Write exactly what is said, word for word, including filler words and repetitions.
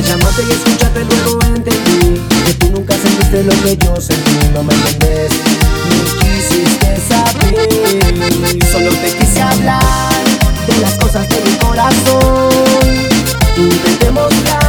llamarte y escucharte luego entendí que tú nunca sentiste lo que yo sentí. No me entendés, ni quisiste saber. Solo te quise hablar de las cosas de mi corazón. Intenté mostrar